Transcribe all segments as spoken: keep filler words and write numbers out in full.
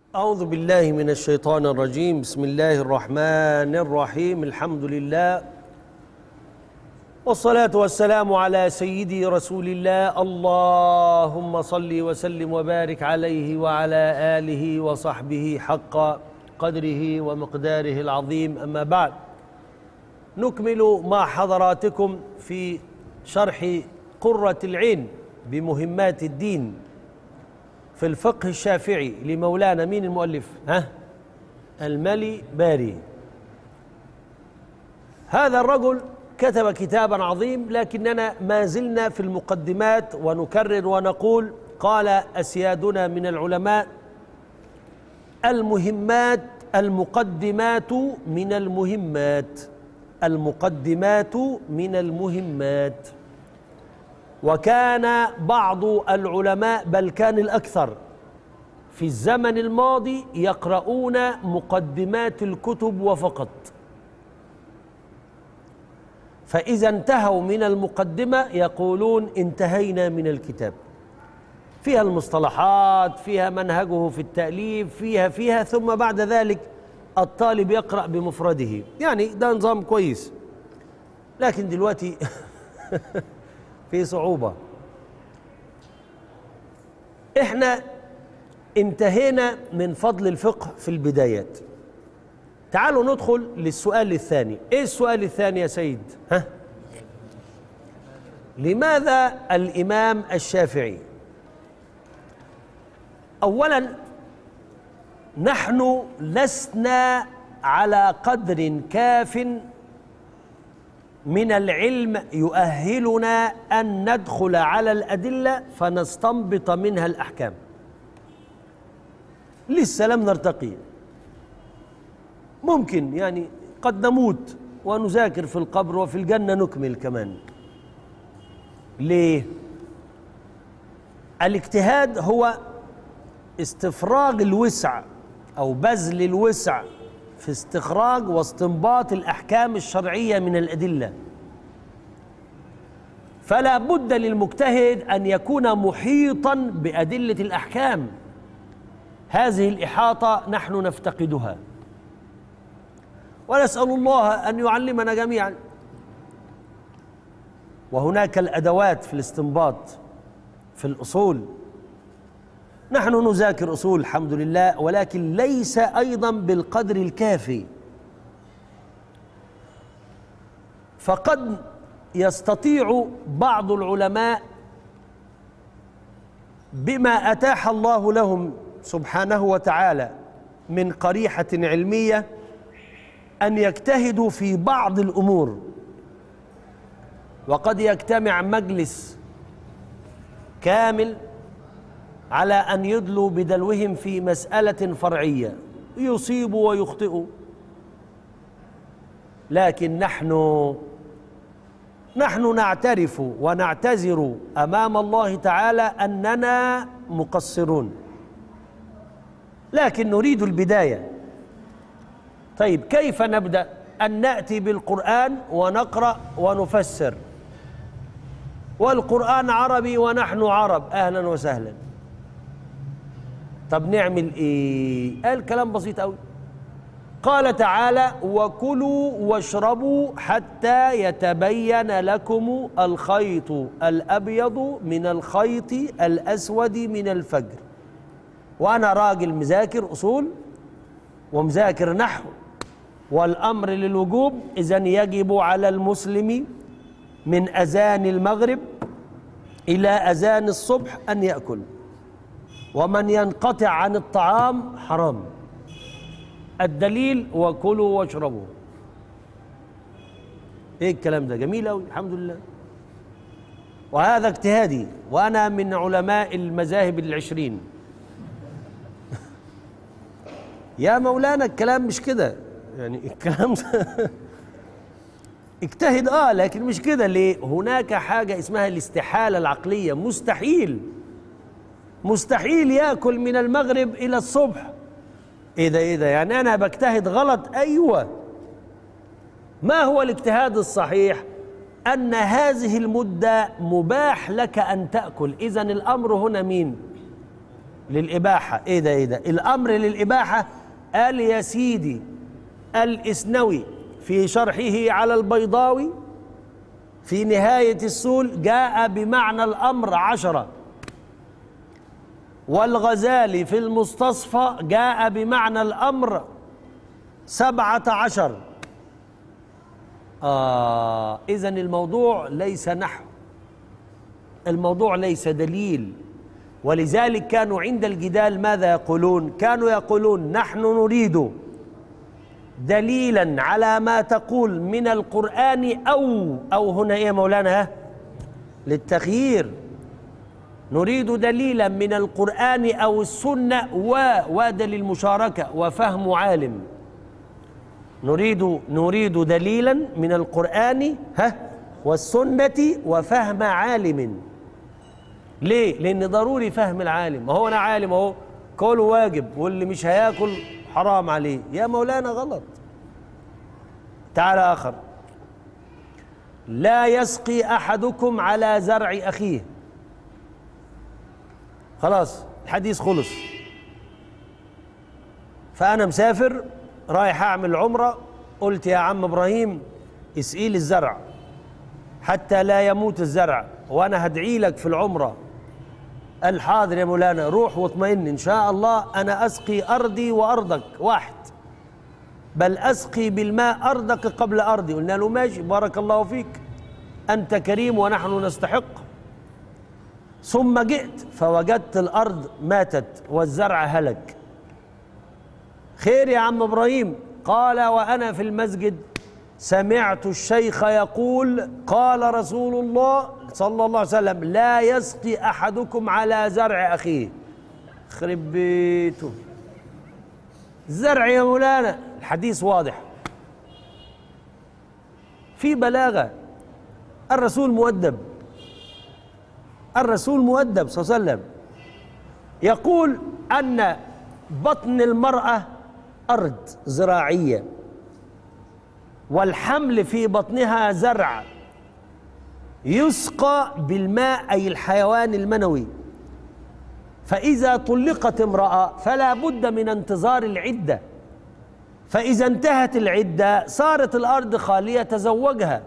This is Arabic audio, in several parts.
أعوذ بالله من الشيطان الرجيم. بسم الله الرحمن الرحيم. الحمد لله والصلاة والسلام على سيدي رسول الله. اللهم صل وسلم وبارك عليه وعلى آله وصحبه حق قدره ومقداره العظيم. أما بعد، نكمل مع حضراتكم في شرح قرة العين بمهمات الدين في الفقه الشافعي لمولانا مين المؤلف؟ ها؟ الملي باري. هذا الرجل كتب كتابا عظيم، لكننا ما زلنا في المقدمات ونكرر ونقول: قال أسيادنا من العلماء: المهمات المقدمات من المهمات المقدمات من المهمات. وكان بعض العلماء، بل كان الأكثر في الزمن الماضي، يقرؤون مقدمات الكتب وفقط، فإذا انتهوا من المقدمة يقولون انتهينا من الكتاب. فيها المصطلحات، فيها منهجه في التأليف، فيها فيها ثم بعد ذلك الطالب يقرأ بمفرده. يعني ده نظام كويس، لكن دلوقتي في صعوبة. احنا انتهينا من فضل الفقه في البدايات. تعالوا ندخل للسؤال الثاني. ايه السؤال الثاني يا سيد؟ ها؟ لماذا الإمام الشافعي؟ أولا، نحن لسنا على قدر كاف من العلم يؤهلنا أن ندخل على الأدلة فنستنبط منها الأحكام. لسه لم نرتقي. ممكن يعني قد نموت ونذاكر في القبر وفي الجنة نكمل كمان. ليه؟ الاجتهاد هو استفراغ الوسع أو بذل الوسع في استخراج واستنباط الأحكام الشرعية من الأدلة. فلا بد للمجتهد أن يكون محيطاً بأدلة الأحكام. هذه الإحاطة نحن نفتقدها، ونسأل الله أن يعلمنا جميعاً. وهناك الأدوات في الاستنباط في الأصول. نحن نذاكر أصول الحمد لله، ولكن ليس أيضا بالقدر الكافي. فقد يستطيع بعض العلماء بما أتاح الله لهم سبحانه وتعالى من قريحة علمية أن يجتهدوا في بعض الأمور، وقد يجتمع مجلس كامل على أن يدلوا بدلوهم في مسألة فرعية، يصيبوا ويخطئوا. لكن نحن نحن نعترف ونعتذر أمام الله تعالى أننا مقصرون، لكن نريد البداية. طيب، كيف نبدأ؟ أن نأتي بالقرآن ونقرأ ونفسر، والقرآن عربي ونحن عرب، أهلا وسهلا. طب نعمل ايه؟ قال كلام بسيط قوي. قال تعالى: وكلوا واشربوا حتى يتبين لكم الخيط الأبيض من الخيط الأسود من الفجر. وأنا راجل مذاكر أصول ومذاكر نحو، والأمر للوجوب، إذن يجب على المسلم من أذان المغرب إلى أذان الصبح أن يأكل، ومن ينقطع عن الطعام حرام. الدليل: وكلوا واشربوا. ايه الكلام ده؟ جميل أوي، الحمد لله. وهذا اجتهادي، وأنا من علماء المذاهب العشرين. يا مولانا الكلام مش كده، يعني الكلام اجتهد اه لكن مش كده. ليه؟ هناك حاجة اسمها الاستحالة العقلية. مستحيل مستحيل يأكل من المغرب إلى الصبح. إيه ده إيه ده؟ يعني أنا بجتهد غلط؟ أيوة. ما هو الاجتهاد الصحيح؟ أن هذه المدة مباح لك أن تأكل. إذن الأمر هنا مين؟ للإباحة. إيه ده إيه ده الأمر للإباحة؟ قال يا سيدي الإسنوي في شرحه على البيضاوي في نهاية السول جاء بمعنى الأمر عشرة، والغزالي في المستصفى جاء بمعنى الأمر سبعة عشر. آه إذن الموضوع ليس نحو، الموضوع ليس دليل. ولذلك كانوا عند الجدال ماذا يقولون؟ كانوا يقولون نحن نريد دليلا على ما تقول من القرآن أو أو هنا إيه مولانا للتخيير، نريد دليلا من القرآن أو السنة و ودليل المشاركة وفهم عالم. نريد نريد دليلا من القرآن ها والسنة وفهم عالم. ليه؟ لأن ضروري فهم العالم. ما هو أنا عالم أهو كله واجب واللي مش هياكل حرام عليه. يا مولانا غلط. تعالى آخر، لا يسقي أحدكم على زرع أخيه. خلاص الحديث خلص. فأنا مسافر رايح أعمل عمرة، قلت يا عم إبراهيم اسقي لي الزرع حتى لا يموت الزرع وأنا هدعي لك في العمرة. قال حاضر يا مولانا، روح واطمئن إن شاء الله أنا أسقي أرضي وأرضك واحد، بل أسقي بالماء أرضك قبل أرضي. قلنا له ماشي بارك الله فيك أنت كريم ونحن نستحق. ثم جئت فوجدت الأرض ماتت والزرع هلك. خير يا عم إبراهيم؟ قال وأنا في المسجد سمعت الشيخ يقول قال رسول الله صلى الله عليه وسلم لا يسقي أحدكم على زرع أخيه. خرب بيته زرع يا مولانا. الحديث واضح في بلاغة. الرسول مؤدب، الرسول مؤدب صلى الله عليه وسلم يقول أن بطن المرأة أرض زراعية والحمل في بطنها زرع يسقى بالماء أي الحيوان المنوي. فإذا طلقت امرأة فلا بد من انتظار العدة، فإذا انتهت العدة صارت الأرض خالية تزوجها.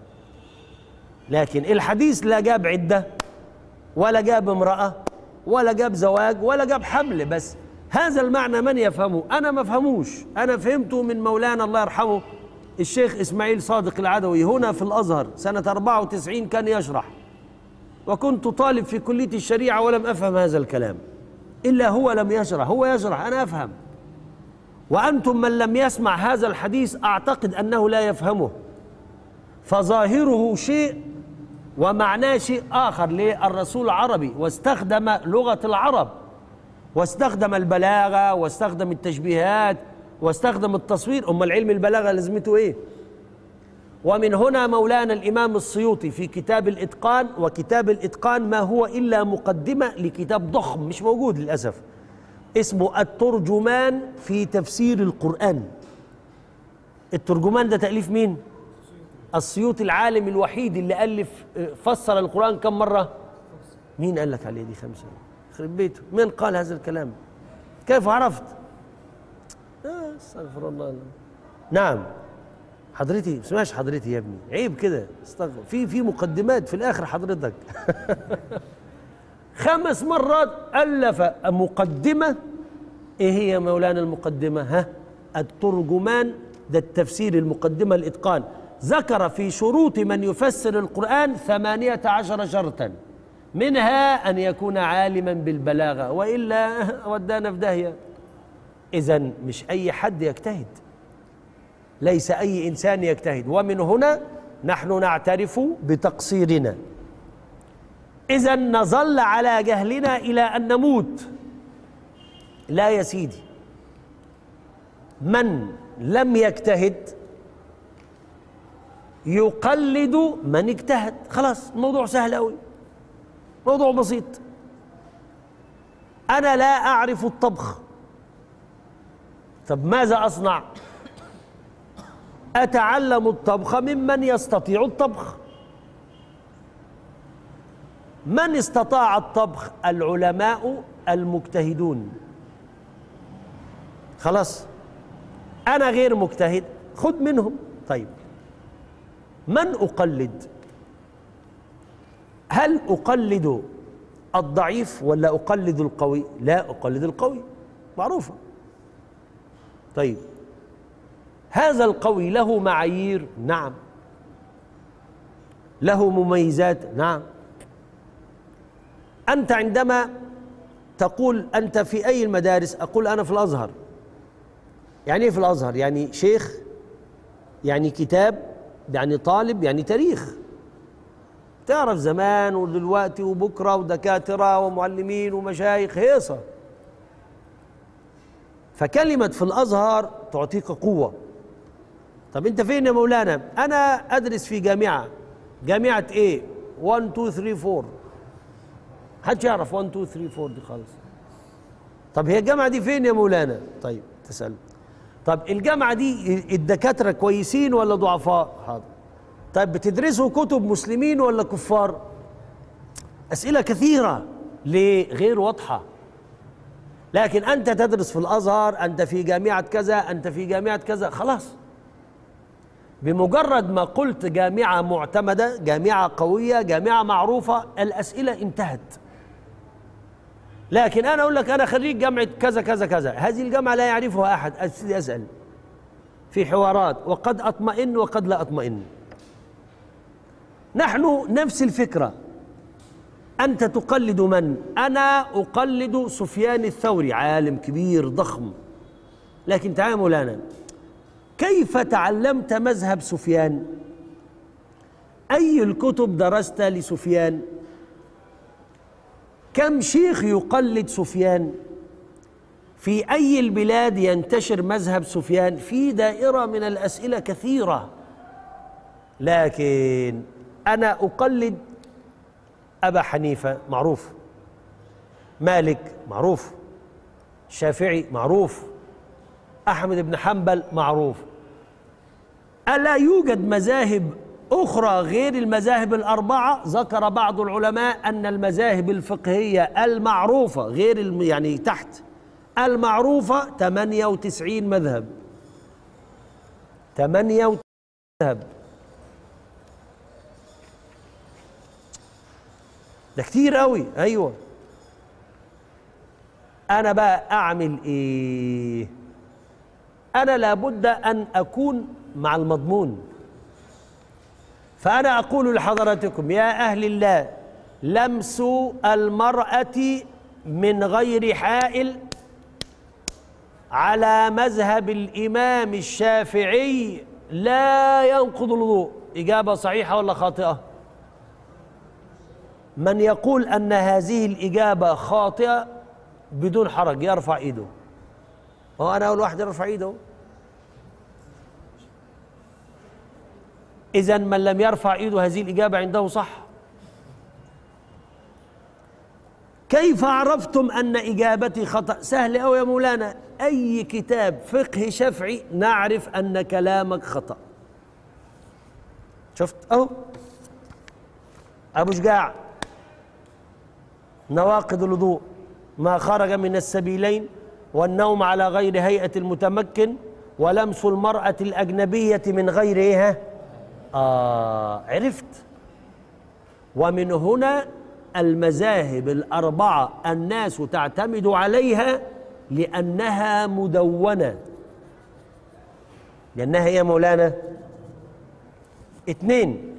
لكن الحديث لا جاب عدة ولا جاب امرأة ولا جاب زواج ولا جاب حمل. بس هذا المعنى من يفهمه؟ أنا ما فهموش، أنا فهمته من مولانا الله يرحمه الشيخ إسماعيل صادق العدوي هنا في الأزهر سنة أربعة وتسعين كان يشرح، وكنت طالب في كلية الشريعة ولم أفهم هذا الكلام إلا هو لم يشرح، هو يشرح أنا أفهم. وأنتم من لم يسمع هذا الحديث أعتقد أنه لا يفهمه، فظاهره شيء ومعناه شيء آخر. ليه؟ الرسول عربي واستخدم لغة العرب واستخدم البلاغة واستخدم التشبيهات واستخدم التصوير. أما العلم البلاغة لازمته إيه؟ ومن هنا مولانا الإمام السيوطي في كتاب الإتقان، وكتاب الإتقان ما هو إلا مقدمة لكتاب ضخم مش موجود للأسف اسمه الترجمان في تفسير القرآن. الترجمان ده تأليف مين؟ السيوطي العالم الوحيد اللي ألف فسر القرآن كم مرة؟ مين قال لك عليه دي خمسة؟ خرب بيته، من قال هذا الكلام؟ كيف عرفت؟ آه استغفر الله. نعم حضرتي ما اسمهاش حضرتي يا ابني، عيب كده، استغفر. في في مقدمات في الآخر حضرتك. خمس مرات ألف مقدمة. إيه هي مولانا المقدمة؟ ها الترجمان ده التفسير المقدمة الإتقان. ذكر في شروط من يفسر القرآن ثمانية عشر شرطا، منها أن يكون عالما بالبلاغة وإلا ودانا في داهية. إذن مش أي حد يجتهد، ليس أي إنسان يجتهد، ومن هنا نحن نعترف بتقصيرنا. إذن نظل على جهلنا إلى أن نموت. لا يا سيدي، من لم يجتهد يقلد من اجتهد. خلاص الموضوع سهل أوي، موضوع بسيط. أنا لا أعرف الطبخ، طب ماذا أصنع؟ أتعلم الطبخ ممن يستطيع الطبخ. من استطاع الطبخ؟ العلماء المجتهدون. خلاص، أنا غير مجتهد، خد منهم. طيب، من أقلد؟ هل أقلد الضعيف ولا أقلد القوي؟ لا، أقلد القوي، معروفة. طيب، هذا القوي له معايير؟ نعم. له مميزات؟ نعم. أنت عندما تقول أنت في أي المدارس؟ أقول أنا في الأزهر. يعني إيه في الأزهر؟ يعني شيخ، يعني كتاب، يعني طالب، يعني تاريخ. تعرف زمان ودلوقتي وبكرة ودكاترة ومعلمين ومشايخ، هيصة. فكلمة في الأزهر تعطيك قوة. طب أنت فين يا مولانا؟ أنا أدرس في جامعة. جامعة إيه؟ واحد اتنين تلاتة أربعة. محدش يعرف واحد اتنين تلاتة أربعة دي خالص. طب هي الجامعة دي فين يا مولانا؟ طيب تسأل. طب الجامعة دي الدكاترة كويسين ولا ضعفاء؟ حاضر. طيب بتدرسوا كتب مسلمين ولا كفار؟ أسئلة كثيرة. ليه؟ غير واضحة. لكن أنت تدرس في الأزهر، أنت في جامعة كذا، أنت في جامعة كذا، خلاص. بمجرد ما قلت جامعة معتمدة، جامعة قوية، جامعة معروفة، الأسئلة انتهت. لكن أنا أقول لك أنا خريج جامعة كذا كذا كذا، هذه الجامعة لا يعرفها أحد، أسأل في حوارات، وقد أطمئن وقد لا أطمئن. نحن نفس الفكرة. أنت تقلد من؟ أنا أقلد سفيان الثوري، عالم كبير ضخم. لكن تعال مولانا، كيف تعلمت مذهب سفيان؟ أي الكتب درست لسفيان؟ كم شيخ يقلد سفيان؟ في أي البلاد ينتشر مذهب سفيان؟ في دائرة من الأسئلة كثيرة. لكن أنا أقلد أبا حنيفة، معروف. مالك، معروف. الشافعي، معروف. أحمد بن حنبل، معروف. ألا يوجد مذاهب أخرى غير المذاهب الأربعة؟ ذكر بعض العلماء أن المذاهب الفقهية المعروفة غير الم... يعني تحت المعروفة ثمانية وتسعين مذهب. ثمانية وتسعين مذهب، ده كتير قوي. أيوة، أنا بقى أعمل إيه؟ أنا لابد أن أكون مع المضمون. فأنا أقول لحضراتكم يا أهل الله، لمس المرأة من غير حائل على مذهب الإمام الشافعي لا ينقض الوضوء. إجابة صحيحة ولا خاطئة؟ من يقول أن هذه الإجابة خاطئة بدون حرج يرفع إيده. هو أنا أول واحد يرفع إيده. إذن من لم يرفع إيده هذه الإجابة عنده صح. كيف عرفتم أن إجابتي خطأ؟ سهل أوي يا مولانا، أي كتاب فقه شافعي نعرف أن كلامك خطأ. شفت أهو أبو شجاع، نواقض الوضوء: ما خرج من السبيلين، والنوم على غير هيئة المتمكن، ولمس المرأة الأجنبية من غير إيه؟ آه عرفت. ومن هنا المذاهب الأربعة الناس تعتمد عليها لأنها مدونة. لأنها هي مولانا. اثنين،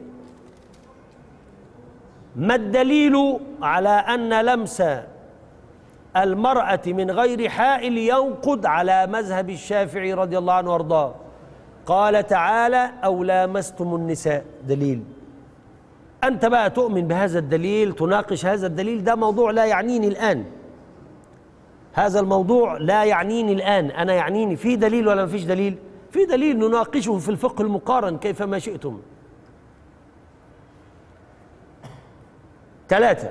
ما الدليل على أن لمس المرأة من غير حائل ينقض على مذهب الشافعي رضي الله عنه وارضاه؟ قال تعالى: أو لامستم النساء. دليل. أنت بقى تؤمن بهذا الدليل، تناقش هذا الدليل، ده موضوع لا يعنيني الآن. هذا الموضوع لا يعنيني الآن، أنا يعنيني في دليل ولا ما فيش دليل؟ في دليل، نناقشه في الفقه المقارن كيفما شئتم. ثلاثة،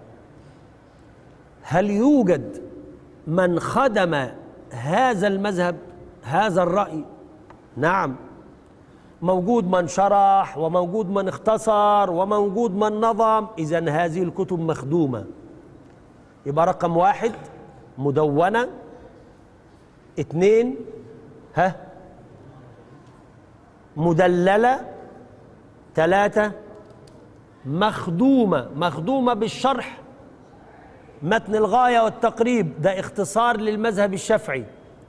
هل يوجد من خدم هذا المذهب، هذا الرأي؟ نعم. موجود من شرح وموجود من اختصر وموجود من نظم. إذن هذه الكتب مخدومة. يبقى رقم واحد مدونة، اثنين ها مدللة، ثلاثة مخدومة. مخدومة بالشرح. متن الغاية والتقريب ده اختصار للمذهب الشافعي.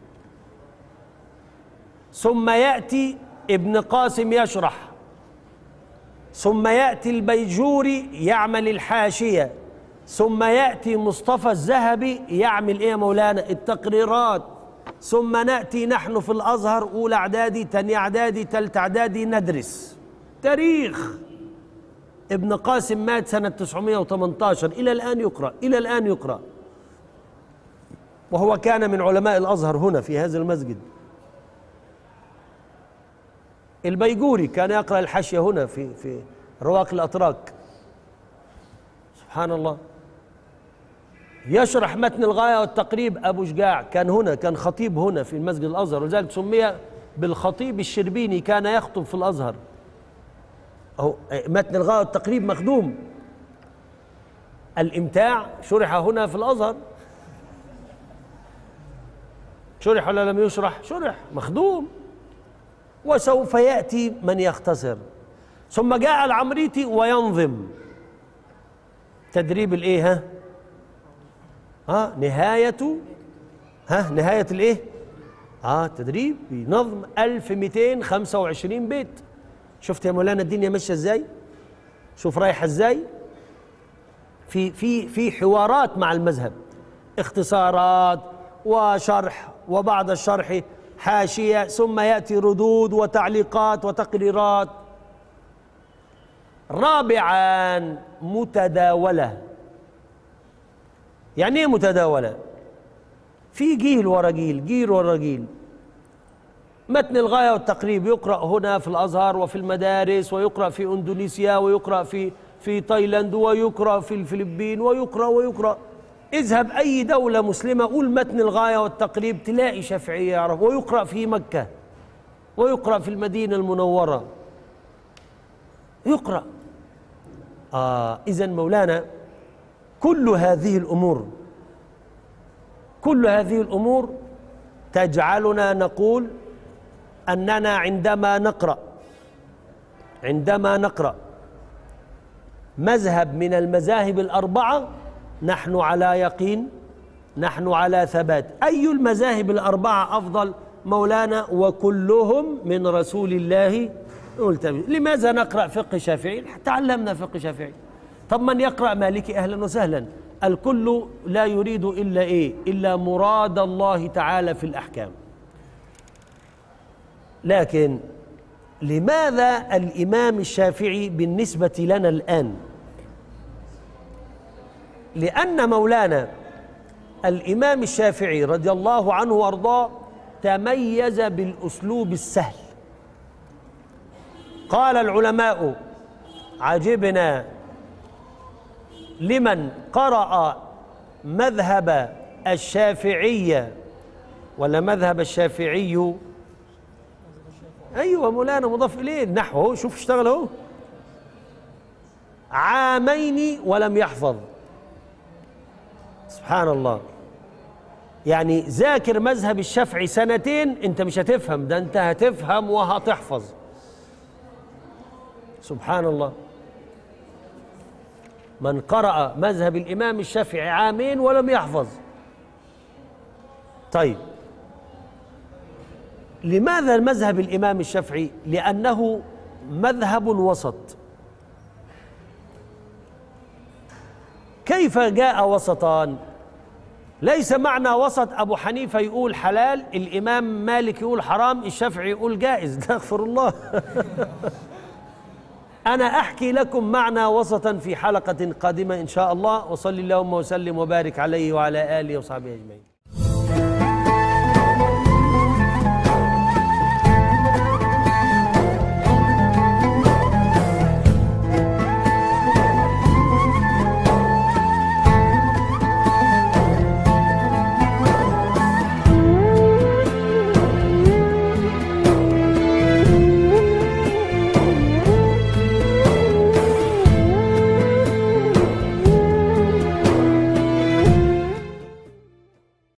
ثم يأتي ابن قاسم يشرح، ثم يأتي البيجوري يعمل الحاشية، ثم يأتي مصطفى الذهبي يعمل ايه يا مولانا؟ التقريرات. ثم نأتي نحن في الأزهر أولى إعدادي تاني إعدادي تالت إعدادي ندرس تاريخ. ابن قاسم مات سنة تسعمائة وثمانية عشر، إلى الآن يقرأ، إلى الآن يقرأ، وهو كان من علماء الأزهر هنا في هذا المسجد. البيجوري كان يقرأ الحاشية هنا في في رواق الأتراك. سبحان الله. يشرح متن الغاية والتقريب أبو شجاع كان هنا، كان خطيب هنا في المسجد الأزهر، ولذلك سمي بالخطيب الشربيني، كان يخطب في الأزهر. أو متن الغاية والتقريب مخدوم. الإمتاع شرح هنا في الأزهر. شرح ولا لم يشرح؟ شرح، مخدوم. وسوف يأتي من يختصر. ثم جاء العمريتي وينظم تدريب الايه ها ها نهاية ها نهاية الايه اه تدريب بنظم ألف ومئتين وخمسة وعشرين بيت. شفت يا مولانا الدنيا ماشيه ازاي؟ شوف رايحه ازاي؟ في في في حوارات مع المذهب، اختصارات وشرح، وبعد الشرح حاشيه، ثم ياتي ردود وتعليقات وتقريرات. رابعا متداوله. يعني ايه متداوله؟ في جيل ورا جيل، جيل ورا جيل. متن الغاية والتقريب يقرأ هنا في الأزهر وفي المدارس، ويقرأ في إندونيسيا، ويقرأ في في تايلاند، ويقرأ في الفلبين، ويقرأ ويقرأ. اذهب أي دولة مسلمة قول متن الغاية والتقريب تلاقي شافعية يعرف، ويقرأ في مكة، ويقرأ في المدينة المنورة، يقرأ. آه إذن مولانا كل هذه الأمور كل هذه الأمور تجعلنا نقول أننا عندما نقرأ عندما نقرأ مذهب من المذاهب الأربعة نحن على يقين، نحن على ثبات. أي المذاهب الأربعة أفضل مولانا؟ وكلهم من رسول الله. قلت لماذا نقرأ فقه شافعي؟ تعلمنا فقه شافعي. طب من يقرأ مالكي أهلا وسهلا. الكل لا يريد إلا إيه؟ إلا مراد الله تعالى في الأحكام. لكن لماذا الإمام الشافعي بالنسبة لنا الآن؟ لأن مولانا الإمام الشافعي رضي الله عنه وأرضاه تميز بالأسلوب السهل. قال العلماء: عجبنا لمن قرأ مذهب الشافعية، ولا مذهب الشافعي، أيوة مولانا مضاف إليه، النحو اهو، شوف اشتغل اهو، عامين ولم يحفظ. سبحان الله. يعني ذاكر مذهب الشافعي سنتين انت مش هتفهم، ده انت هتفهم وهتحفظ. سبحان الله. من قرأ مذهب الإمام الشافعي عامين ولم يحفظ. طيب لماذا مذهب الإمام الشافعي؟ لأنه مذهب وسط. كيف جاء وسطان؟ ليس معنى وسط أبو حنيفة يقول حلال، الإمام مالك يقول حرام، الشافعي يقول جائز، استغفر الله. أنا أحكي لكم معنى وسطا في حلقة قادمة إن شاء الله، وصلي اللهم وسلم وبارك عليه وعلى آله وصحبه أجمعين.